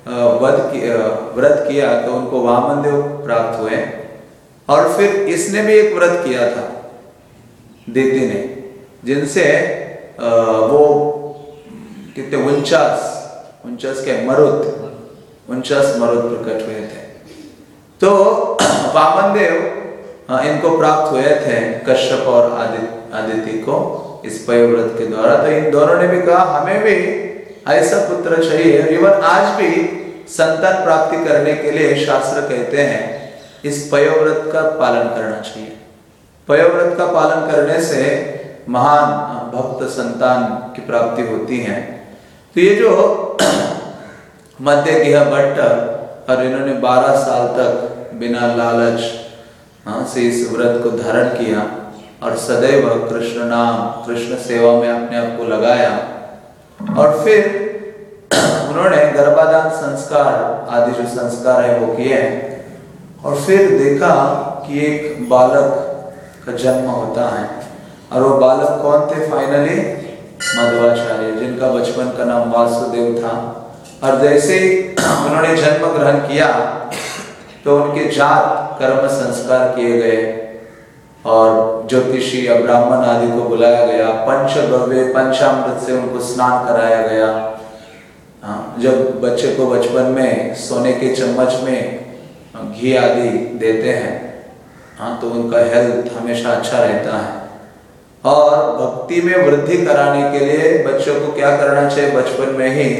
व्रत किया तो उनको वामन देव प्राप्त हुए और फिर इसने भी एक व्रत किया था दीति ने, जिनसे वो कितने उनचास उनचास के मरुत उनचास मरुत प्रकट हुए थे। तो वामन देव इनको प्राप्त हुए थे कश्यप और आदित्य आदित्य को इस पय व्रत के द्वारा। तो इन दोनों ने भी कहा हमें भी ऐसा पुत्र चाहिए। इवन आज भी संतान प्राप्ति करने के लिए शास्त्र कहते हैं इस पय व्रत का पालन करना चाहिए। पय व्रत का पालन करने से महान भक्त संतान की प्राप्ति होती है। तो ये जो मध्यगेय भट्ट और इन्होंने बारह साल तक बिना लालच से इस व्रत को धारण किया और सदैव कृष्ण नाम कृष्ण सेवा में अपने आप को लगाया और फिर उन्होंने गर्भाधान संस्कार आदि जो संस्कार है वो किए और फिर देखा कि एक बालक का जन्म होता है और वो बालक कौन थे फाइनली, मध्वाचार्य, जिनका बचपन का नाम वासुदेव था। और जैसे उन्होंने जन्म ग्रहण किया तो उनके जात कर्म संस्कार किए गए और ज्योतिषी या ब्राह्मण आदि को बुलाया गया, पंचगव्य पंचामृत से उनको स्नान कराया गया। जब बच्चे को बचपन में सोने के चम्मच में घी आदि देते हैं हाँ तो उनका हेल्थ हमेशा अच्छा रहता है। और भक्ति में वृद्धि कराने के लिए बच्चों को क्या करना चाहिए, बचपन में ही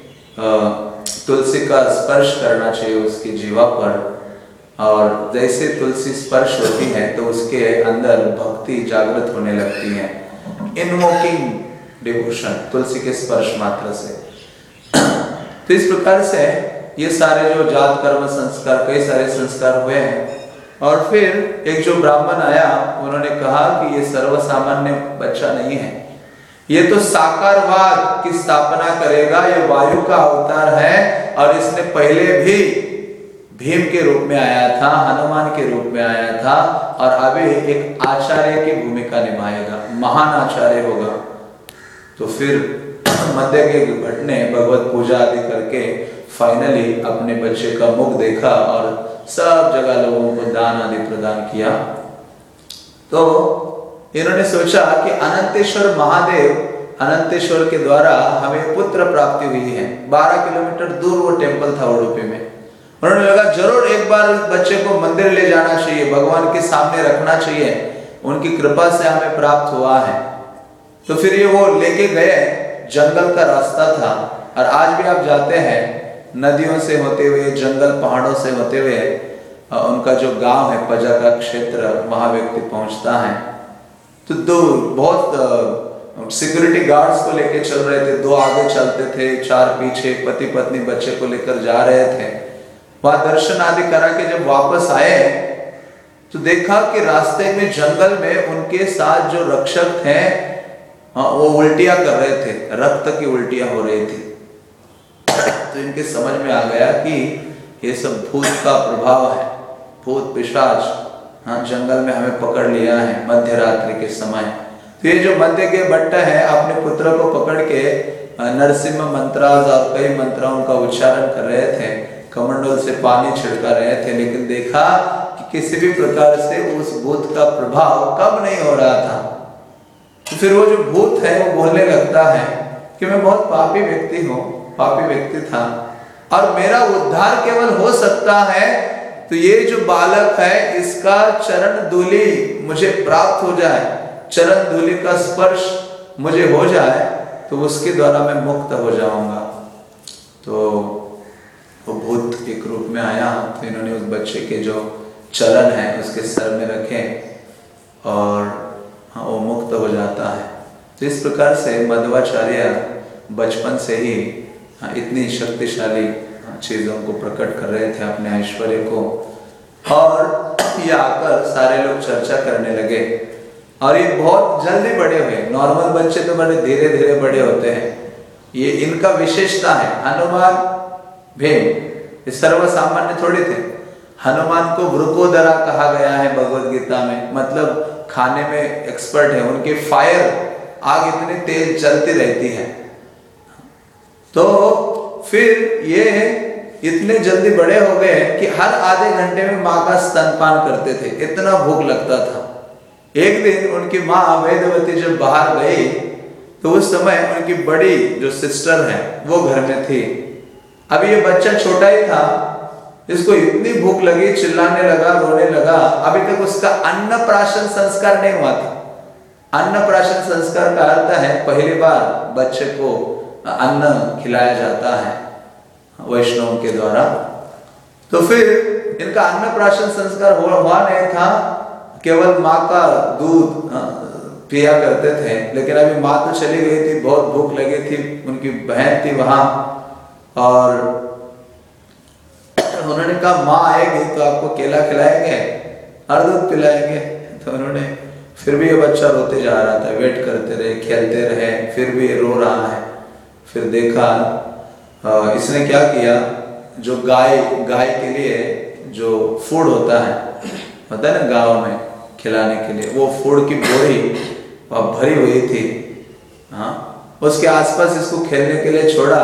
तुलसी का स्पर्श करना चाहिए उसकी जीवा पर और जैसे तुलसी स्पर्श होती है तो उसके अंदर भक्ति जागृत होने लगती है। इनवोकिंग डिवोशन तुलसी के स्पर्श मात्र से। तो इस प्रकार से ये सारे जो जात कर्म संस्कार कई सारे संस्कार हुए हैं। और फिर एक जो ब्राह्मण आया उन्होंने कहा कि ये सर्वसामान्य बच्चा नहीं है, ये तो साकारवाद की स्थापना करेगा, ये वायु का अवतार है और इसने पहले भी भीम के रूप में आया था, हनुमान के रूप में आया था और अभी एक आचार्य की भूमिका निभाएगा, महान आचार्य होगा। तो फिर मध्य के भट्ट ने भगवत पूजा आदि करके फाइनली अपने बच्चे का मुख देखा और सब जगह लोगों को दान आदि प्रदान किया। तो इन्होंने सोचा कि अनंतेश्वर महादेव अनंतेश्वर के द्वारा हमें पुत्र प्राप्ति हुई है। बारह किलोमीटर दूर वो टेम्पल था उडुपी में। उन्होंने लगा जरूर एक बार बच्चे को मंदिर ले जाना चाहिए, भगवान के सामने रखना चाहिए, उनकी कृपा से हमें प्राप्त हुआ है। तो फिर ये वो लेके गए, जंगल का रास्ता था और आज भी आप जाते हैं नदियों से होते हुए, जंगल पहाड़ों से होते हुए, उनका जो गांव है पजा का क्षेत्र, वहां व्यक्ति पहुंचता है तो दो बहुत सिक्योरिटी गार्ड्स को लेके चल रहे थे, दो आगे चलते थे, चार पीछे, पति पत्नी बच्चे को लेकर जा रहे थे। वहां दर्शन आदि करा के जब वापस आए तो देखा कि रास्ते में जंगल में उनके साथ जो रक्षक थे वो उल्टियां कर रहे थे, रक्त की उल्टियां हो रही थी। तो इनके समझ में आ गया कि ये सब भूत का प्रभाव है, भूत पिशाच हाँ जंगल में हमें पकड़ लिया है मध्य रात्रि के समय। तो ये जो मध्य के भट्ट है अपने पुत्र को पकड़ के नरसिम्हा मंत्रास और कई मंत्रों का उच्चारण कर रहे थे, कमंडल से पानी छिड़का रहे थे, लेकिन देखा कि किसी भी प्रकार से उस भूत का प्रभाव कम नहीं हो रहा था। तो फिर वो जो भूत है वो बोलने लगता है कि मैं बहुत पापी व्यक्ति हूँ, पापी व्यक्ति था और मेरा उद्धार केवल हो सकता है तो ये जो बालक है इसका चरण धूलि मुझे प्राप्त हो जाए, चरण धूलि का स्पर्श मुझे हो जाए तो उसके द्वारा मैं मुक्त हो जाऊंगा। तो वो भूत एक रूप में आया तो इन्होंने उस बच्चे के जो चरण है उसके सर में रखे और हाँ वो मुक्त हो जाता है। तो इस प्रकार से मध्वाचार्य बचपन से ही हाँ, इतनी शक्तिशाली चीजों को प्रकट कर रहे थे, अपने ऐश्वर्य को, और ये आकर सारे लोग चर्चा करने लगे और ये बहुत जल्दी बड़े हुए। नॉर्मल बच्चे तो बड़े धीरे धीरे बड़े होते हैं, ये इनका विशेषता है। हनुमान भीम ये सर्वसामान्य थोड़े थे। हनुमान को वृकोदरा कहा गया है भगवत गीता में, मतलब खाने में एक्सपर्ट है, उनके फायर आग इतनी तेज चलती रहती है। तो फिर ये इतने जल्दी बड़े हो गए कि हर आधे घंटे में माँ का स्तनपान करते थे, इतना भूख लगता था। एक दिन उनकी माँ वेदवती जब बाहर गई तो उस समय उनकी बड़ी जो सिस्टर है वो घर में थी। अभी ये बच्चा छोटा ही था, इसको इतनी भूख लगी, चिल्लाने लगा, रोने लगा। अभी तक उसका अन्नप्राशन संस्कार नहीं हुआ था। अन्नप्राशन संस्कार का अर्थ है पहली बार बच्चे को अन्न खिलाया जाता है वैष्णव के द्वारा। तो फिर इनका अन्नप्राशन संस्कार हुआ नहीं था, केवल माँ का दूध पिया करते थे। लेकिन अभी माँ तो चली गई थी, बहुत भूख लगी थी, उनकी बहन थी वहां और उन्होंने कहा माँ आएगी तो आपको केला खिलाएंगे और दूध पिलाएंगे। तो उन्होंने फिर भी ये बच्चा रोते जा रहा था, वेट करते रहे, खेलते रहे, फिर भी ये रो रहा है। फिर देखा इसने क्या किया, जो गाय गाय के लिए जो फूड होता है होता है ना गांव में खिलाने के लिए, वो फूड की बोरी भरी हुई थी, हाँ उसके आसपास इसको खेलने के लिए छोड़ा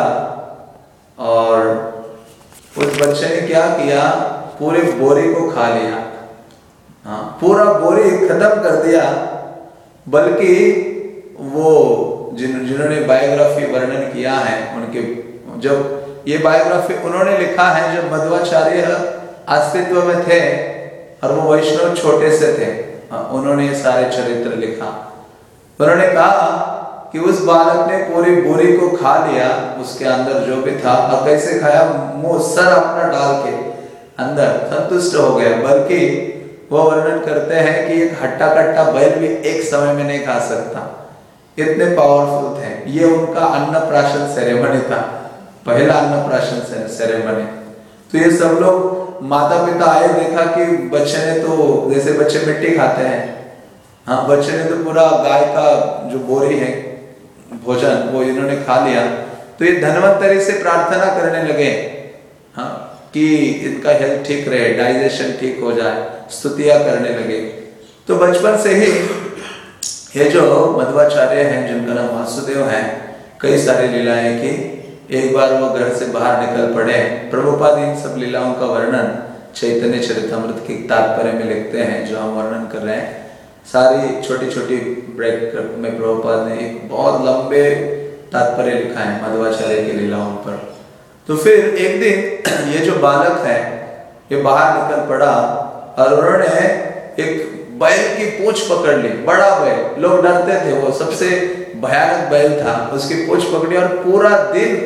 और उस बच्चे ने क्या किया, पूरे बोरी को खा लिया। हाँ पूरा बोरी खत्म कर दिया। बल्कि वो जिन जिन्होंने बायोग्राफी वर्णन किया है उनके, जब ये बायोग्राफी उन्होंने लिखा है जब मध्वाचार्य अस्तित्व में थे और वो वैष्णव छोटे से थे, उन्होंने ये सारे चरित्र लिखा। उन्होंने कहा कि उस बालक ने पूरी बोरी को खा लिया, उसके अंदर जो भी था, और कैसे खाया, मुंह सर अपना डाल के अंदर संतुष्ट हो गया। बल्कि वो वर्णन करते हैं कि एक हट्टा कट्टा बैल भी एक समय में नहीं खा सकता, इतने पावरफुल थे। ये उनका अन्नप्राशन सेरेमनी था, पहला अन्नप्राशन सेरेमनी। तो ये सब लोग माता पिता आए, देखा कि बच्चे ने तो जैसे बच्चे मिट्टी खाते हैं, हाँ बच्चे ने तो पूरा गाय का जो बोरी है भोजन वो इन्होंने खा लिया। तो ये धन्वंतरी से प्रार्थना करने लगे हाँ कि इनका हेल्थ ठीक रहे, डाइजेशन ठीक हो जाए, स्तुतियां करने लगे। तो बचपन से ही ये जो मध्वाचार्य हैं जिनका नाम वासुदेव है, कई सारी लीलाएं की। एक बार वो घर से बाहर निकल पड़े। प्रभुपाद इन सब लीलाओं का वर्णन चैतन्य चरितामृत के तात्पर्य में लिखते हैं जो हम वर्णन कर रहे हैं। सारी छोटी छोटी ब्रेक में प्रभुपाद ने एक बहुत लंबे तात्पर्य लिखा है मध्वाचार्य की लीलाओं पर। तो फिर एक दिन ये जो बालक है ये बाहर निकल पड़ा और उन्होंने एक बैल की पूंछ पकड़ ली, बड़ा बैल, लोग डरते थे, वो सबसे भयानक बैल था, उसकी पूंछ पकड़ी और पूरा दिन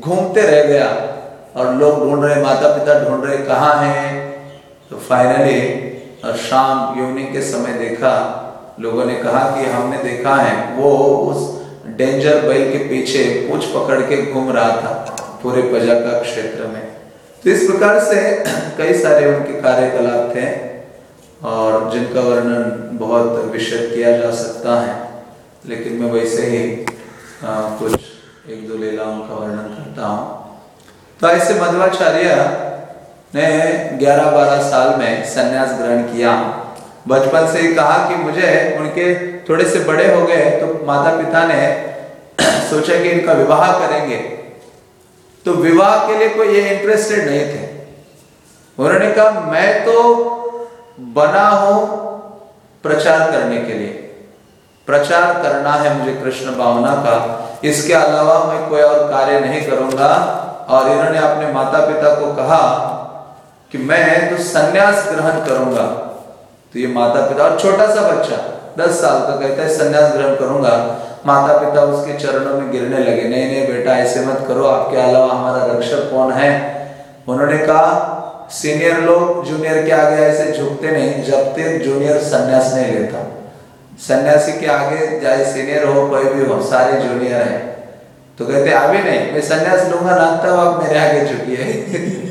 घूमते रह गया और लोग ढूंढ रहे, माता पिता ढूंढ रहे कहाँ हैं। तो फाइनली शाम इवनिंग के समय देखा, लोगों ने कहा कि हमने देखा है वो उस डेंजर बैल के पीछे पूंछ पकड़ के घूम रहा था पूरे पजाका क्षेत्र में। तो इस प्रकार से कई सारे उनके कार्यकलाप थे और जिनका वर्णन बहुत विशद किया जा सकता है, लेकिन मैं वैसे ही आ, कुछ एक दो लीलाओं का वर्णन करता हूँ। तो ऐसे मध्वाचार्य ने ग्यारह बारह साल में संन्यास ग्रहण किया। बचपन से ही कहा कि मुझे, उनके थोड़े से बड़े हो गए तो माता पिता ने सोचा कि इनका विवाह करेंगे। तो विवाह के लिए कोई ये इंटरेस्टेड नहीं थे। उन्होंने कहा मैं तो बना हूं प्रचार करने के लिए, प्रचार करना है मुझे कृष्ण भावना का, इसके अलावा मैं कोई और कार्य नहीं करूंगा। और इन्होंने अपने माता पिता को कहा कि मैं तो संन्यास ग्रहण करूंगा। तो ये माता पिता, और छोटा सा बच्चा दस साल का कहता है संन्यास ग्रहण करूंगा। माता पिता उसके चरणों में गिरने लगे, नहीं नहीं बेटा ऐसे मत करो, आपके अलावा हमारा रक्षक कौन है। उन्होंने कहा सीनियर लोग जूनियर के आगे ऐसे झुकते नहीं जब तक जूनियर संन्यास नहीं लेता। सन्यासी के आगे चाहे सीनियर हो कोई भी हो, सारे जूनियर हैं। तो कहते अभी नहीं, मैं संन्यास लूंगा ना तब आप मेरे आगे झुकिए।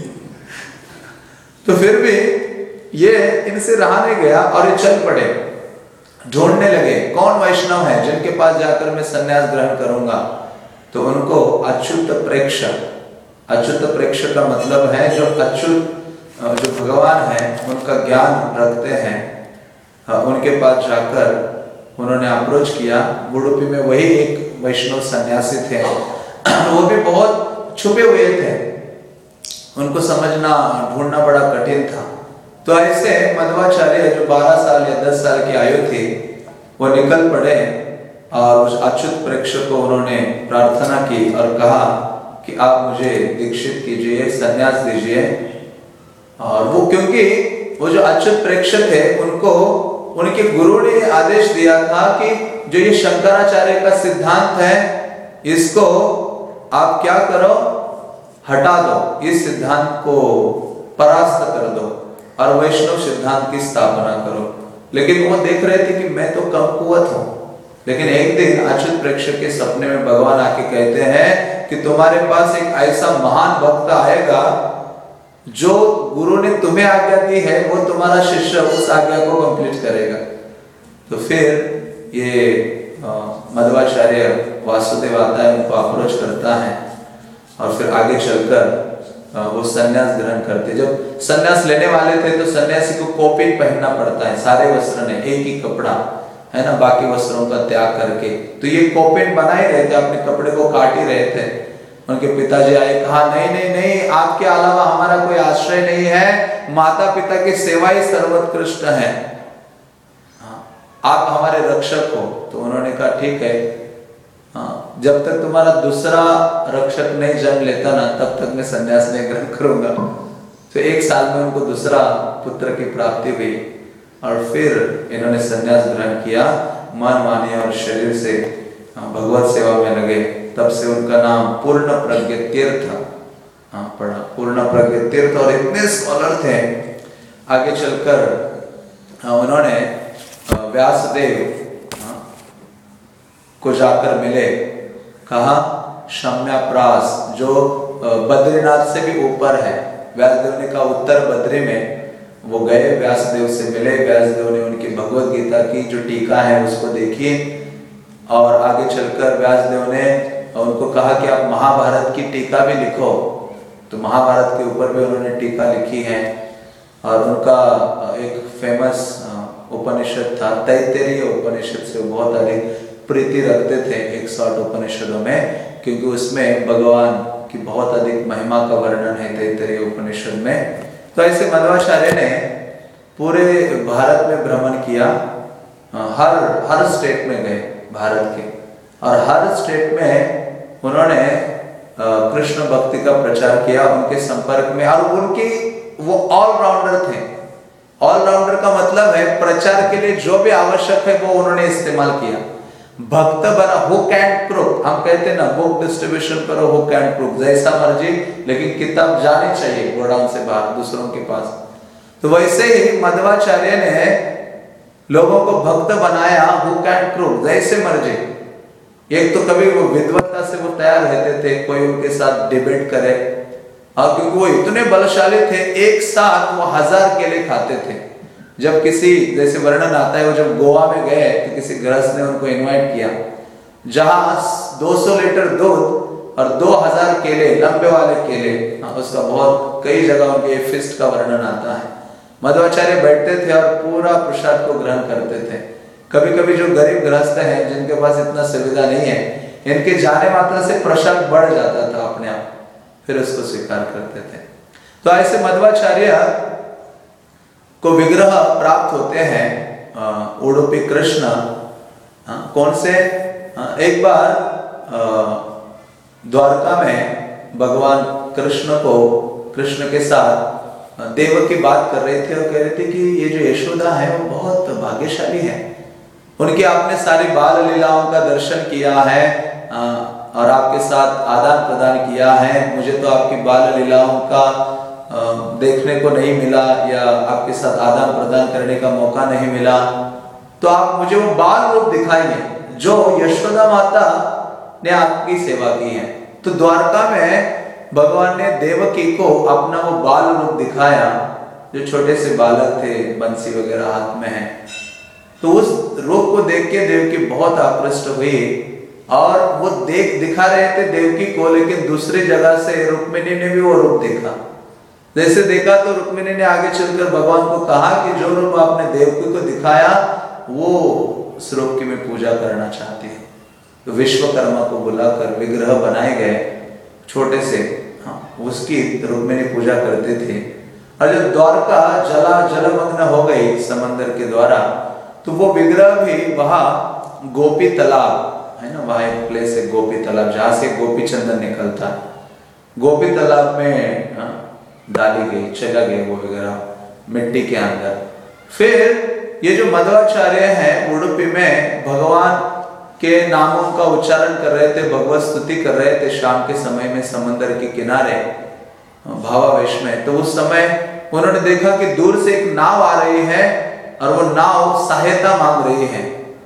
तो फिर भी ये इनसे रहा नहीं गया और ये चल पड़े, ढूंढने लगे कौन वैष्णव है जिनके पास जाकर मैं संन्यास ग्रहण करूंगा। तो उनको अच्युत प्रेक्षक, अच्युत प्रेक्षक का मतलब है जो अच्युत जो भगवान है उनका ज्ञान रखते हैं, उनके पास जाकर उन्होंने अप्रोच किया। उडुपी में वही एक वैष्णव सन्यासी थे, वो भी बहुत छुपे हुए थे, उनको समझना ढूंढना बड़ा कठिन था। तो ऐसे मध्वाचार्य जो बारह साल या दस साल की आयु थी वो निकल पड़े और उस अच्युत प्रेक्षक को उन्होंने प्रार्थना की और कहा कि आप मुझे दीक्षित कीजिए, सन्यास दीजिए। और वो क्योंकि वो जो अच्युत प्रेक्षक थे उनको उनके गुरु ने आदेश दिया था कि जो ये शंकराचार्य का सिद्धांत है इसको आप क्या करो, हटा दो, इस सिद्धांत को परास्त कर दो और वैष्णव सिद्धांत की स्थापना करो। लेकिन वो देख रहे थे कि मैं तो कम कुवत हूं। लेकिन एक दिन अच्युत प्रेक्षक के सपने में भगवान आके कहते हैं कि तुम्हारे पास एक ऐसा महान भक्त आएगा जो गुरु ने तुम्हें आज्ञा दी है वो तुम्हारा शिष्य उस आज्ञा को कंप्लीट करेगा। तो फिर ये मध्वाचार्य वासुदेव आता है, उनको अप्रोच करता है और फिर आगे चलकर वो सन्यास ग्रहण करते। जब सन्यास लेने वाले थे तो सन्यासी को कौपीन पहनना पड़ता है, सारे वस्त्र ने एक ही कपड़ा है ना, बाकी वस्त्रों का त्याग करके। तो ये कौपीन बनाए रहे थे, अपने कपड़े को काट ही रहे थे। उनके पिताजी आए, कहा नहीं नहीं नहीं, आपके अलावा हमारा कोई आश्रय नहीं है, माता पिता की सेवा ही सर्वोत्कृष्ट है, आप हमारे रक्षक हो। तो उन्होंने कहा ठीक है, हाँ, जब तक तुम्हारा दूसरा रक्षक नहीं जन्म लेता ना तब तक मैं संन्यास नहीं ग्रहण करूंगा। तो एक साल में उनको दूसरा पुत्र की प्राप्ति हुई और फिर इन्होंने संन्यास ग्रहण किया। मन वाणी और शरीर से भगवत सेवा में लगे। तब से उनका नाम पूर्ण प्रज्ञ तीर्थ पड़ा, पूर्ण प्रज्ञ तीर्थ। और इतने स्कॉलर थे, आगे चलकर उन्होंने व्यासदेव को जाकर मिले, कहा शम्याप्रास जो बद्रीनाथ से भी ऊपर है, व्यासदेव ने कहा उत्तर बद्री में वो गए, व्यासदेव से मिले। व्यासदेव ने उनकी भगवत गीता की जो टीका है उसको देखी और आगे चलकर व्यासदेव ने उनको कहा कि आप महाभारत की टीका भी लिखो। तो महाभारत के ऊपर भी उन्होंने टीका लिखी है। और उनका एक फेमस उपनिषद था तैत्तिरीय उपनिषद से बहुत अधिक प्रीति रखते थे एक सौ आठ उपनिषदों में, क्योंकि उसमें भगवान की बहुत अधिक महिमा का वर्णन है तैत्तिरीय उपनिषद में। तो ऐसे मध्वाचार्य ने पूरे भारत में भ्रमण किया, हर हर स्टेट में गए भारत के, और हर स्टेट में उन्होंने कृष्ण भक्ति का प्रचार किया उनके संपर्क में। और उनकी वो ऑलराउंडर थे। ऑलराउंडर का मतलब है प्रचार के लिए जो भी आवश्यक है वो उन्होंने इस्तेमाल किया। भक्त बना, हुक एंड क्रुक, हम कहते हैं ना बुक डिस्ट्रीब्यूशन करो हुक एंड क्रुक, जैसा मर्जी, लेकिन किताब जानी चाहिए गोडाउन से बाहर दूसरों के पास। तो वैसे ही मध्वाचार्य ने लोगों को भक्त बनाया हुक एंड क्रुक, जैसे मर्जी। एक तो कभी वो विद्वत्ता से वो तैयार रहते थे, कोई उनके साथ डिबेट करे, और क्योंकि वो इतने बलशाली थे, एक साथ वो हजार केले खाते थे। जब किसी, जैसे वर्णन आता है, वो जब गोवा में गए तो किसी गृहस्थ ने उनको इनवाइट किया, जहां दो सौ लीटर दूध और दो हजार केले, लंबे वाले केले, उसका बहुत कई जगह उनके फिस्ट का वर्णन आता है। मध्वाचार्य बैठते थे और पूरा प्रसाद को ग्रहण करते थे। कभी कभी जो गरीब गृहस्थ हैं, जिनके पास इतना सुविधा नहीं है, इनके जाने मात्र से प्रसाद बढ़ जाता था अपने आप, फिर उसको स्वीकार करते थे। तो ऐसे मध्वाचार्य को विग्रह प्राप्त होते हैं उडुपी कृष्ण। कौन से? एक बार द्वारका में भगवान कृष्ण को, कृष्ण के साथ देवकी बात कर रहे थे और कह रहे थे कि ये जो यशोदा है वो बहुत भाग्यशाली है, उनकी आपने सारी बाल लीलाओं का दर्शन किया है और आपके साथ आदान प्रदान किया है, मुझे तो आपकी बाल लीलाओं का देखने को नहीं मिला या आपके साथ आदान प्रदान करने का मौका नहीं मिला, तो आप मुझे वो बाल रूप दिखाइए जो यशोदा माता ने आपकी सेवा की है। तो द्वारका में भगवान ने देवकी को अपना वो बाल रूप दिखाया, जो छोटे से बालक थे, बंसी वगैरह हाथ में है। तो उस रूप को देख के देवकी बहुत आकृष्ट हुई और वो देख दिखा रहे थे देवकी को, लेकिन दूसरी जगह से रुक्मिणी ने भी वो रूप देखा। जैसे देखा तो रुक्मिणी ने आगे चलकर भगवान को कहा कि जो रूप आपने देवकी को दिखाया वो उस रूप की मैं पूजा करना चाहती हूँ। तो विश्वकर्मा को बुलाकर विग्रह बनाए गए छोटे से, हाँ, उसकी रुक्मिणी पूजा करते थे। और जब द्वारका जला जलमग्न हो गई समंदर के द्वारा, तो वो विग्रह भी वहां गोपी तालाब है ना, वहां एक प्लेस है गोपी तालाब, जहां से गोपी चंदन निकलता है, गोपी तालाब में हाँ, डाली गई, चला गई वो वगैरह मिट्टी के अंदर। फिर ये जो मध्वाचार्य हैं उडुपी में भगवान के नामों का उच्चारण कर रहे थे, भगवत स्तुति कर रहे थे शाम के समय में समंदर के किनारे भावावेश में। तो उस समय उन्होंने देखा कि दूर से एक नाव आ रही है और वो नाव सहायता मांग रही है।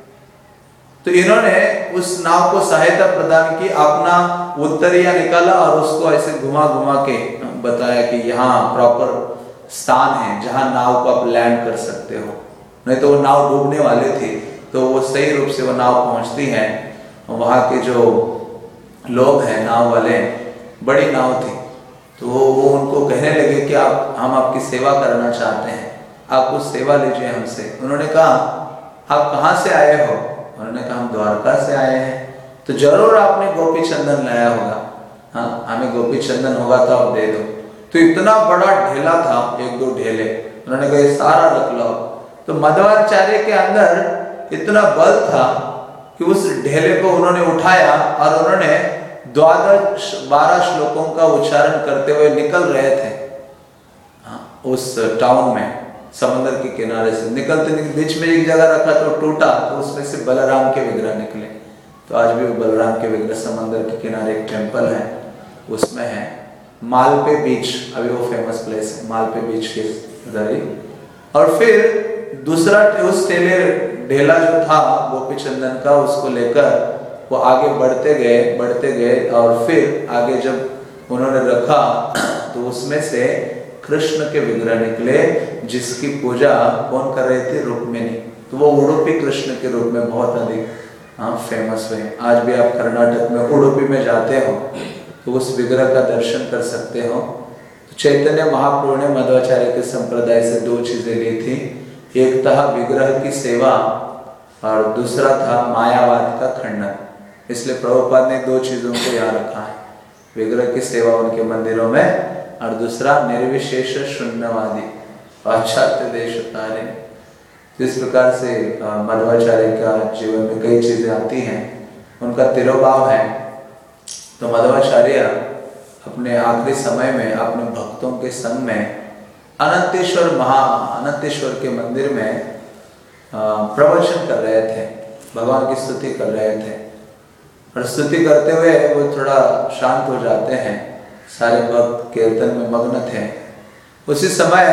तो इन्होंने उस नाव को सहायता प्रदान की, अपना उत्तरिया निकाला और उसको ऐसे घुमा घुमा के बताया कि यहाँ प्रॉपर स्थान है जहां नाव को आप लैंड कर सकते हो, नहीं तो वो नाव डूबने वाले थी। तो वो सही रूप से वो नाव पहुंचती है, वहां के जो लोग हैं नाव वाले, बड़ी नाव थी, तो वो उनको कहने लगे कि आप, हम आपकी सेवा करना चाहते हैं, आप कुछ सेवा लीजिए हमसे। उन्होंने कहा आप कहाँ से आए हो? उन्होंने कहा हम द्वारका से आए हैं। तो जरूर आपने गोपी चंदन लाया होगा, हाँ हमें गोपी चंदन होगा तो आप दे दो। तो इतना बड़ा ढेला था, एक दो ढेले, उन्होंने कहा ये सारा रख लो। तो मध्वाचार्य के अंदर इतना बल था कि उस ढेले को उन्होंने उठाया और उन्होंने द्वादश बारह श्लोकों का उच्चारण करते हुए निकल रहे थे हाँ, उस टाउन में, समंदर के किनारे से निकलते निकलते बीच में एक जगह रखा तो टूटा, तो उसमें से बलराम के विग्रह निकले। तो आज भी वो बलराम के विग्रह समंदर के किनारे एक टेम्पल है, उसमें है मालपे बीच, अभी वो फेमस प्लेस है मालपे बीच के उधर ही। और फिर दूसरा उस ढेले ढेला जो था गोपी चंदन का, उसको लेकर वो आगे बढ़ते गए बढ़ते गए और फिर आगे जब उन्होंने रखा तो उसमें से कृष्ण के विग्रह निकले, जिसकी पूजा कौन कर रहे थे? रुक्मिणी। तो वो उडुपी कृष्ण के रूप में बहुत अधिक हाँ फेमस हुए। आज भी आप कर्नाटक में उडुपी में जाते हो तो उस विग्रह का दर्शन कर सकते हो। तो चैतन्य महाप्रभु ने मध्वाचार्य के संप्रदाय से दो चीजें ली थी, एक था विग्रह की सेवा और दूसरा था मायावाद का खंडन। इसलिए प्रभुपाद ने दो चीजों को याद रखा है, विग्रह की सेवा उनके मंदिरों में और दूसरा निर्विशेष शून्यवादी पाश्चात्य देश तारे। जिस प्रकार से मध्वाचार्य का जीवन में कई चीजें आती हैं, उनका तिरोभाव है। तो मध्वाचार्य अपने आखिरी समय में अपने भक्तों के संग में अनंतेश्वर महा अनंतेश्वर के मंदिर में प्रवचन कर रहे थे। भगवान की स्तुति कर रहे थे और स्तुति करते हुए वो थोड़ा शांत हो जाते हैं। सारे भक्त कीर्तन में मग्न थे। उसी समय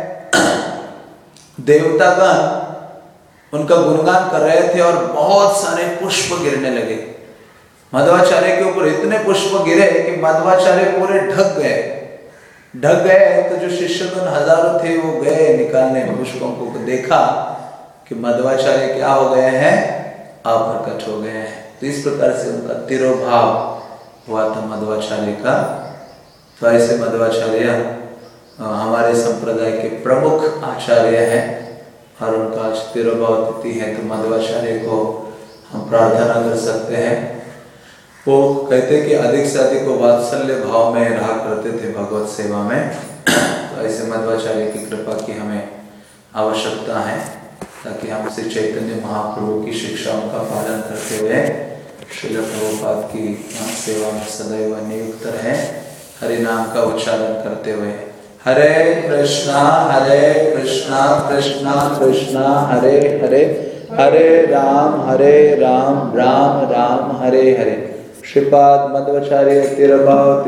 देवतागण उनका गुणगान कर रहे थे और बहुत सारे पुष्प गिरने लगे। मध्वाचार्य के ऊपर इतने पुष्प गिरे कि मध्वाचार्य पूरे ढक गए ढक गए तो जो शिष्यगण हजारों थे वो गए निकालने पुष्पों को, देखा कि मध्वाचार्य क्या हो गए हैं, अप्रकट हो गए हैं। तो इस प्रकार से उनका तिरोभाव हुआ था मध्वाचार्य का। तो ऐसे मध्वाचार्य हमारे संप्रदाय के प्रमुख आचार्य हैं और उनका आज तिरोभाव तिथि है। तो मध्वाचार्य को हम प्रार्थना कर सकते हैं। वो कहते कि अधिक से अधिक वो वात्सल्य भाव में रहा करते थे भगवत सेवा में। तो ऐसे मध्वाचार्य की कृपा की हमें आवश्यकता है ताकि हम श्री चैतन्य महाप्रभु की शिक्षाओं का पालन करते हुए श्रील प्रभुपाद की सेवा में सदैव नियुक्त रहें। हरि नाम का उच्चारण करते हुए हरे कृष्णा हरे कृष्णा कृष्णा कृष्णा हरे हरे, हरे राम हरे राम राम राम हरे हरे। श्रीपाद मध्वाचार्य तिरुभाव